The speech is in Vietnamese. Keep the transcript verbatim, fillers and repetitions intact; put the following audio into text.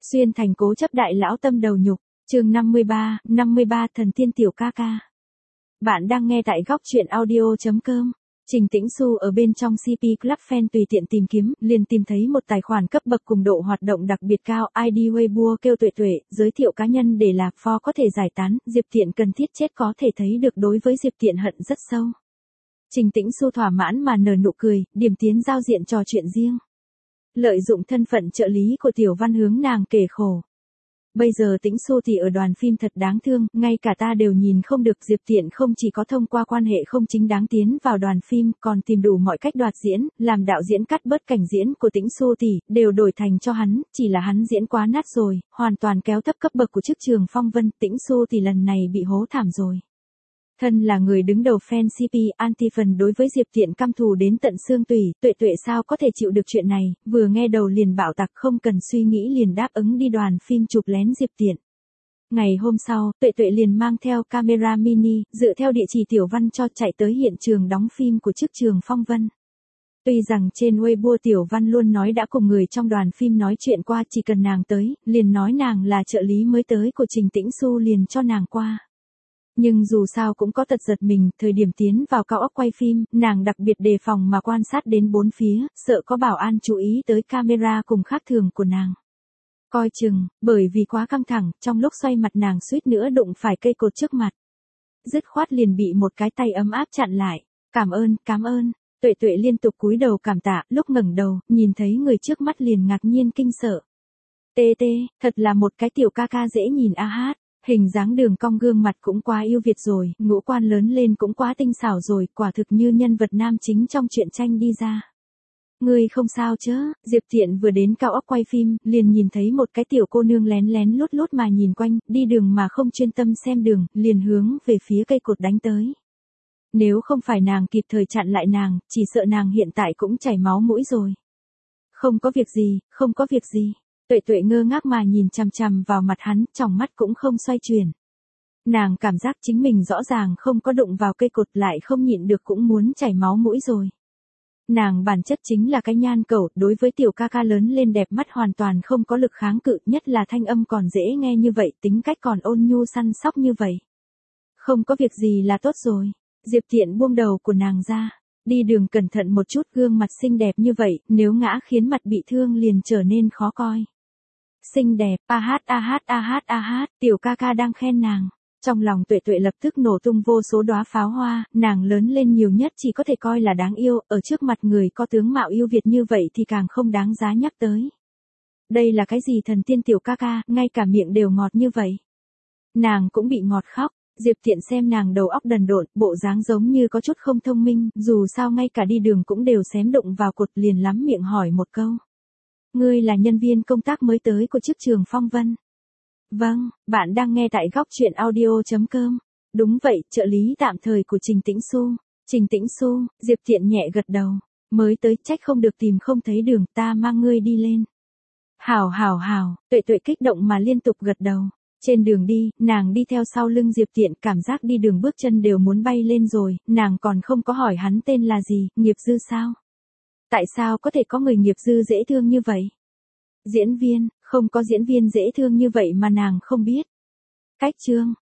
Xuyên thành cố chấp đại lão tâm đầu nhục, chương năm mươi ba, năm mươi ba thần tiên tiểu ca ca. Bạn đang nghe tại góc truyện audio.com. Trình Tĩnh Xu ở bên trong xê pê Club Fan tùy tiện tìm kiếm, liền tìm thấy một tài khoản cấp bậc cùng độ hoạt động đặc biệt cao, i đê Weibo kêu tuệ tuệ, giới thiệu cá nhân để lạc for có thể giải tán, Diệp Tiện cần thiết chết có thể thấy được đối với Diệp Tiện hận rất sâu. Trình Tĩnh Xu thỏa mãn mà nở nụ cười, điểm tiến giao diện trò chuyện riêng. Lợi dụng thân phận trợ lý của Tiểu Văn hướng nàng kể khổ. Bây giờ Tĩnh Xu thì ở đoàn phim thật đáng thương, ngay cả ta đều nhìn không được. Diệp Tiện không chỉ có thông qua quan hệ không chính đáng tiến vào đoàn phim, còn tìm đủ mọi cách đoạt diễn, làm đạo diễn cắt bớt cảnh diễn của Tĩnh Xu thì đều đổi thành cho hắn, chỉ là hắn diễn quá nát rồi, hoàn toàn kéo thấp cấp bậc của chức Trường Phong Vân. Tĩnh Xu thì lần này bị hố thảm rồi. Thân là người đứng đầu fan xê pê, anti-fan đối với Diệp Tiện căm thù đến tận xương tủy, tuệ tuệ sao có thể chịu được chuyện này, vừa nghe đầu liền bạo tạc, không cần suy nghĩ liền đáp ứng đi đoàn phim chụp lén Diệp Tiện. Ngày hôm sau, tuệ tuệ liền mang theo camera mini, dựa theo địa chỉ Tiểu Văn cho chạy tới hiện trường đóng phim của chức Trường Phong Vân. Tuy rằng trên Weibo Tiểu Văn luôn nói đã cùng người trong đoàn phim nói chuyện qua, chỉ cần nàng tới, liền nói nàng là trợ lý mới tới của Trình Tĩnh Xu liền cho nàng qua. Nhưng dù sao cũng có tật giật mình, thời điểm tiến vào cao ốc quay phim, nàng đặc biệt đề phòng mà quan sát đến bốn phía, sợ có bảo an chú ý tới camera cùng khác thường của nàng. Coi chừng, bởi vì quá căng thẳng, trong lúc xoay mặt nàng suýt nữa đụng phải cây cột trước mặt. Dứt khoát liền bị một cái tay ấm áp chặn lại. Cảm ơn, cảm ơn. Tuệ tuệ liên tục cúi đầu cảm tạ, lúc ngẩng đầu, nhìn thấy người trước mắt liền ngạc nhiên kinh sợ. Tê tê, thật là một cái tiểu ca ca dễ nhìn a hát. Hình dáng đường cong gương mặt cũng quá yêu Việt rồi, ngũ quan lớn lên cũng quá tinh xảo rồi, quả thực như nhân vật nam chính trong truyện tranh đi ra. Ngươi không sao chứ? Diệp Tiện vừa đến cao ốc quay phim, liền nhìn thấy một cái tiểu cô nương lén lén lút lút mà nhìn quanh, đi đường mà không chuyên tâm xem đường, liền hướng về phía cây cột đánh tới. Nếu không phải nàng kịp thời chặn lại nàng, chỉ sợ nàng hiện tại cũng chảy máu mũi rồi. Không có việc gì, không có việc gì. Tuệ tuệ ngơ ngác mà nhìn chằm chằm vào mặt hắn, tròng mắt cũng không xoay chuyển. Nàng cảm giác chính mình rõ ràng không có đụng vào cây cột lại không nhịn được cũng muốn chảy máu mũi rồi. Nàng bản chất chính là cái nhan cẩu, đối với tiểu ca ca lớn lên đẹp mắt hoàn toàn không có lực kháng cự, nhất là thanh âm còn dễ nghe như vậy, tính cách còn ôn nhu săn sóc như vậy. Không có việc gì là tốt rồi. Diệp Tiện buông đầu của nàng ra. Đi đường cẩn thận một chút, gương mặt xinh đẹp như vậy, nếu ngã khiến mặt bị thương liền trở nên khó coi. Xinh đẹp, a hát a hát a hát a hát, tiểu ca ca đang khen nàng. Trong lòng tuệ tuệ lập tức nổ tung vô số đóa pháo hoa, nàng lớn lên nhiều nhất chỉ có thể coi là đáng yêu, ở trước mặt người có tướng mạo yêu Việt như vậy thì càng không đáng giá nhắc tới. Đây là cái gì thần tiên tiểu ca ca, ngay cả miệng đều ngọt như vậy. Nàng cũng bị ngọt khóc. Diệp Tiện xem nàng đầu óc đần độn, bộ dáng giống như có chút không thông minh, dù sao ngay cả đi đường cũng đều xém đụng vào cột, liền lắm miệng hỏi một câu. Ngươi là nhân viên công tác mới tới của chức Trường Phong Vân. Vâng, bạn đang nghe tại góc truyện audio.com. Đúng vậy, trợ lý tạm thời của Trình Tĩnh Xu. Trình Tĩnh Xu, Diệp Tiện nhẹ gật đầu. Mới tới, trách không được tìm không thấy đường, ta mang ngươi đi lên. Hảo hảo hảo, tuệ tuệ kích động mà liên tục gật đầu. Trên đường đi, nàng đi theo sau lưng Diệp Tiện, cảm giác đi đường bước chân đều muốn bay lên rồi, nàng còn không có hỏi hắn tên là gì, nghiệp dư sao? Tại sao có thể có người nghiệp dư dễ thương như vậy? Diễn viên, không có diễn viên dễ thương như vậy mà nàng không biết. Cách chương,